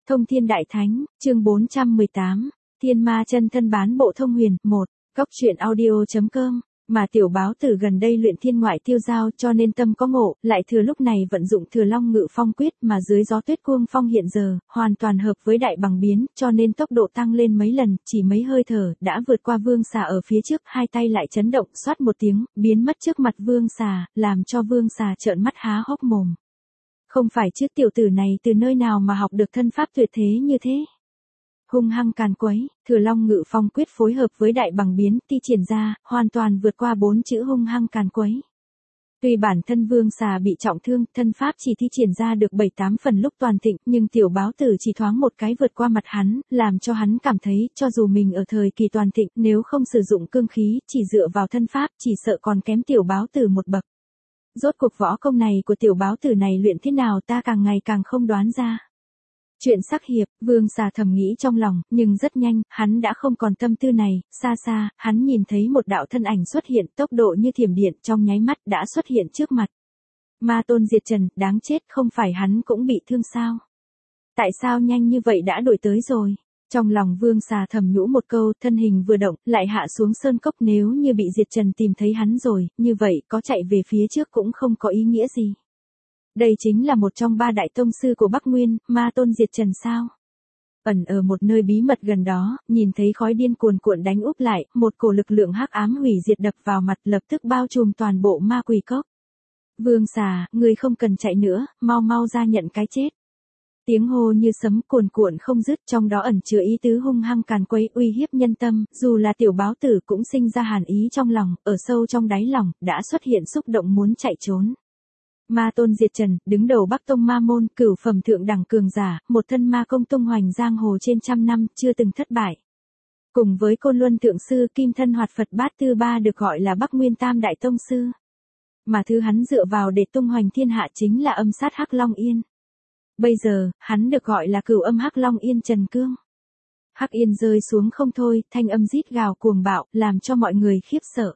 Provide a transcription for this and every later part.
Thông Thiên Đại Thánh, chương 418, Thiên Ma Chân Thân bán bộ thông huyền, 1, Cóc truyện audio.com, mà tiểu báo tử gần đây luyện thiên ngoại tiêu giao cho nên tâm có ngộ, lại thừa lúc này vận dụng Thừa Long Ngự Phong quyết mà dưới gió tuyết cuông phong hiện giờ, hoàn toàn hợp với đại bằng biến, cho nên tốc độ tăng lên mấy lần, chỉ mấy hơi thở, đã vượt qua Vương Xà ở phía trước, hai tay lại chấn động, xoát một tiếng, biến mất trước mặt Vương Xà, làm cho Vương Xà trợn mắt há hốc mồm. Không phải chứ tiểu tử này từ nơi nào mà học được thân pháp tuyệt thế như thế. Hung hăng càn quấy, Thừa Long Ngự Phong quyết phối hợp với đại bằng biến thi triển ra, hoàn toàn vượt qua 4 chữ hung hăng càn quấy. Tuy bản thân Vương Xà bị trọng thương, thân pháp chỉ thi triển ra được 7-8 phần lúc toàn thịnh, nhưng tiểu báo tử chỉ thoáng một cái vượt qua mặt hắn, làm cho hắn cảm thấy, cho dù mình ở thời kỳ toàn thịnh, nếu không sử dụng cương khí, chỉ dựa vào thân pháp, chỉ sợ còn kém tiểu báo tử một bậc. Rốt cuộc võ công này của tiểu báo tử này luyện thế nào ta càng ngày càng không đoán ra. Chuyện sắc hiệp, Vương Xà thầm nghĩ trong lòng, nhưng rất nhanh, hắn đã không còn tâm tư này, xa xa, hắn nhìn thấy một đạo thân ảnh xuất hiện tốc độ như thiểm điện trong nháy mắt đã xuất hiện trước mặt. Ma Tôn diệt trần, đáng chết, không phải hắn cũng bị thương sao? Tại sao nhanh như vậy đã đuổi tới rồi? Trong lòng Vương Xà thầm nhủ một câu, thân hình vừa động, lại hạ xuống sơn cốc, nếu như bị diệt trần tìm thấy hắn rồi, như vậy có chạy về phía trước cũng không có ý nghĩa gì. Đây chính là một trong 3 đại tông sư của Bắc Nguyên, Ma Tôn diệt trần sao? Ẩn ở một nơi bí mật gần đó, nhìn thấy khói điên cuồn cuộn đánh úp lại, một cổ lực lượng hắc ám hủy diệt đập vào mặt lập tức bao trùm toàn bộ ma quỷ cốc. Vương Xà, ngươi không cần chạy nữa, mau mau ra nhận cái chết. Tiếng hô như sấm cuồn cuộn không dứt, trong đó ẩn chứa ý tứ hung hăng càn quấy uy hiếp nhân tâm, dù là tiểu báo tử cũng sinh ra hàn ý trong lòng, ở sâu trong đáy lòng, đã xuất hiện xúc động muốn chạy trốn. Ma Tôn diệt trần, đứng đầu Bắc Tông Ma môn, cửu phẩm thượng đẳng cường giả, một thân ma công tung hoành giang hồ trên trăm năm, chưa từng thất bại. Cùng với Côn Luân thượng sư Kim Thân Hoạt Phật Bát Tư Ba được gọi là Bắc Nguyên Tam đại tông sư. Mà thứ hắn dựa vào để tung hoành thiên hạ chính là âm sát Hắc Long Yên. Bây giờ, hắn được gọi là cửu âm Hắc Long Yên Trần Cương. Hắc Yên rơi xuống không thôi, thanh âm rít gào cuồng bạo, làm cho mọi người khiếp sợ.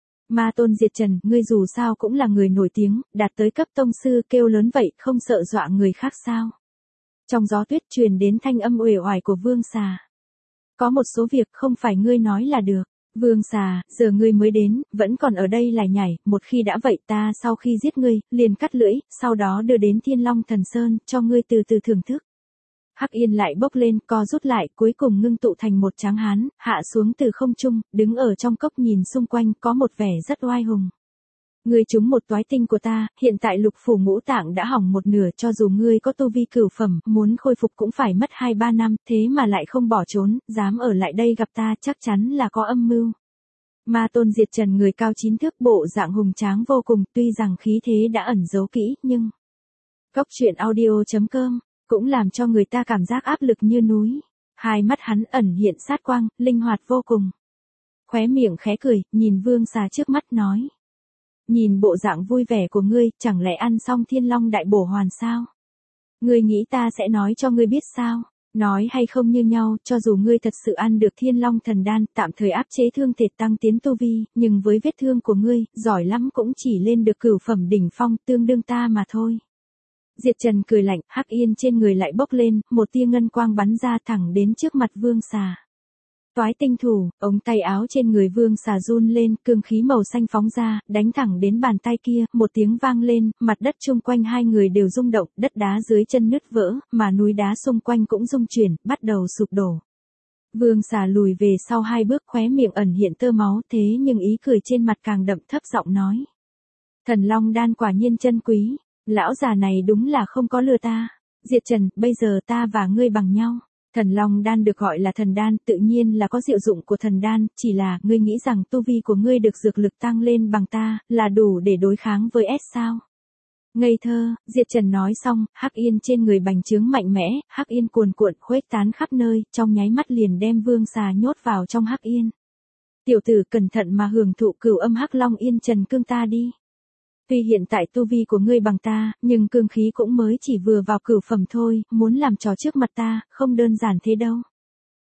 Ma Tôn diệt trần, ngươi dù sao cũng là người nổi tiếng, đạt tới cấp tông sư, kêu lớn vậy, không sợ dọa người khác sao? Trong gió tuyết truyền đến thanh âm uể oải của Vương Xà. Có một số việc không phải ngươi nói là được. Vương Xà, giờ ngươi mới đến, vẫn còn ở đây lải nhải, một khi đã vậy ta sau khi giết ngươi, liền cắt lưỡi, sau đó đưa đến Thiên Long Thần Sơn, cho ngươi từ từ thưởng thức. Hắc Yên lại bốc lên, co rút lại, cuối cùng ngưng tụ thành một tráng hán, hạ xuống từ không trung, đứng ở trong cốc nhìn xung quanh, có một vẻ rất oai hùng. Ngươi trúng một toái tinh của ta, hiện tại lục phủ ngũ tạng đã hỏng một nửa, cho dù ngươi có tu vi cửu phẩm, muốn khôi phục cũng phải mất 2-3 năm, thế mà lại không bỏ trốn, dám ở lại đây gặp ta, chắc chắn là có âm mưu. Ma Tôn diệt trần, người cao 9 thước, bộ dạng hùng tráng vô cùng, tuy rằng khí thế đã ẩn giấu kỹ, nhưng Cóc truyện audio.com cũng làm cho người ta cảm giác áp lực như núi. Hai mắt hắn ẩn hiện sát quang, linh hoạt vô cùng. Khóe miệng khẽ cười, nhìn Vương Xà trước mắt nói. Nhìn bộ dạng vui vẻ của ngươi, chẳng lẽ ăn xong Thiên Long đại bổ hoàn sao? Ngươi nghĩ ta sẽ nói cho ngươi biết sao? Nói hay không như nhau, cho dù ngươi thật sự ăn được Thiên Long thần đan, tạm thời áp chế thương thể tăng tiến tu vi, nhưng với vết thương của ngươi, giỏi lắm cũng chỉ lên được cửu phẩm đỉnh phong, tương đương ta mà thôi. Diệt trần cười lạnh, Hắc Yên trên người lại bốc lên, một tia ngân quang bắn ra thẳng đến trước mặt Vương Xà. Toái tinh thủ, ống tay áo trên người Vương Xà run lên, cương khí màu xanh phóng ra, đánh thẳng đến bàn tay kia, một tiếng vang lên, mặt đất chung quanh hai người đều rung động, đất đá dưới chân nứt vỡ, mà núi đá xung quanh cũng rung chuyển, bắt đầu sụp đổ. Vương Xà lùi về sau 2 bước, khóe miệng ẩn hiện tơ máu, thế nhưng ý cười trên mặt càng đậm, thấp giọng nói. Thần Long đan quả nhiên chân quý. Lão già này đúng là không có lừa ta. Diệt trần, bây giờ ta và ngươi bằng nhau. Thần Long đan được gọi là thần đan, tự nhiên là có diệu dụng của thần đan, chỉ là ngươi nghĩ rằng tu vi của ngươi được dược lực tăng lên bằng ta, là đủ để đối kháng với S sao? Ngây thơ, Diệt trần nói xong, Hắc Yên trên người bành trướng mạnh mẽ, Hắc Yên cuồn cuộn khuếch tán khắp nơi, trong nháy mắt liền đem Vương Xà nhốt vào trong Hắc Yên. Tiểu tử cẩn thận mà hưởng thụ cửu âm Hắc Long Yên Trần Cương ta đi. Tuy hiện tại tu vi của ngươi bằng ta, nhưng cương khí cũng mới chỉ vừa vào cửu phẩm thôi, muốn làm trò trước mặt ta, không đơn giản thế đâu.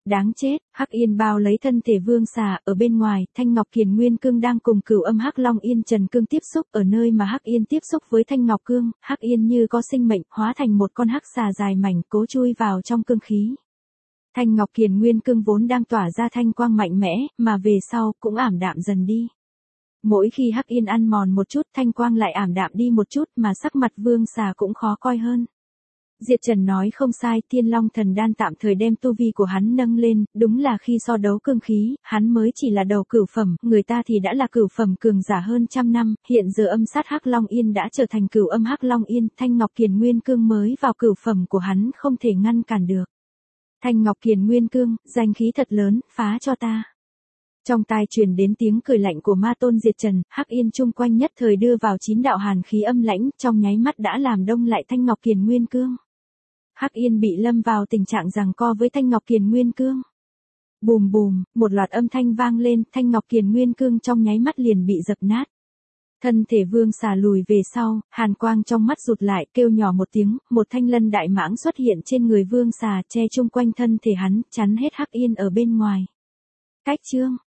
Đáng chết, Hắc Yên bao lấy thân thể Vương Xà, ở bên ngoài, Thanh Ngọc Kiền Nguyên Cương đang cùng Cửu Âm Hắc Long Yên Trần Cương tiếp xúc, ở nơi mà Hắc Yên tiếp xúc với Thanh Ngọc Cương, Hắc Yên như có sinh mệnh, hóa thành một con hắc xà dài mảnh, cố chui vào trong cương khí. Thanh Ngọc Kiền Nguyên Cương vốn đang tỏa ra thanh quang mạnh mẽ, mà về sau cũng ảm đạm dần đi. Mỗi khi Hắc Yên ăn mòn một chút, thanh quang lại ảm đạm đi một chút, mà sắc mặt Vương Xà cũng khó coi hơn. Diệt Trần nói không sai, Thiên Long Thần Đan tạm thời đem tu vi của hắn nâng lên, đúng là khi so đấu cương khí, hắn mới chỉ là đầu cửu phẩm, người ta thì đã là cửu phẩm cường giả hơn trăm năm, hiện giờ âm sát Hắc Long Yên đã trở thành Cửu Âm Hắc Long Yên, Thanh Ngọc Kiền Nguyên Cương mới vào cửu phẩm của hắn không thể ngăn cản được. Thanh Ngọc Kiền Nguyên Cương, danh khí thật lớn, phá cho ta. Trong tai truyền đến tiếng cười lạnh của ma tôn Diệt Trần, Hắc Yên chung quanh nhất thời đưa vào 9 đạo hàn khí âm lãnh, trong nháy mắt đã làm đông lại Thanh Ngọc Kiền Nguyên Cương. Hắc Yên bị lâm vào tình trạng giằng co với Thanh Ngọc Kiền Nguyên Cương. Bùm bùm, một loạt âm thanh vang lên, Thanh Ngọc Kiền Nguyên Cương trong nháy mắt liền bị dập nát. Thân thể Vương Xà lùi về sau, hàn quang trong mắt rụt lại, kêu nhỏ một tiếng, một thanh lân đại mãng xuất hiện trên người Vương Xà, che chung quanh thân thể hắn, chắn hết Hắc Yên ở bên ngoài. Cách chương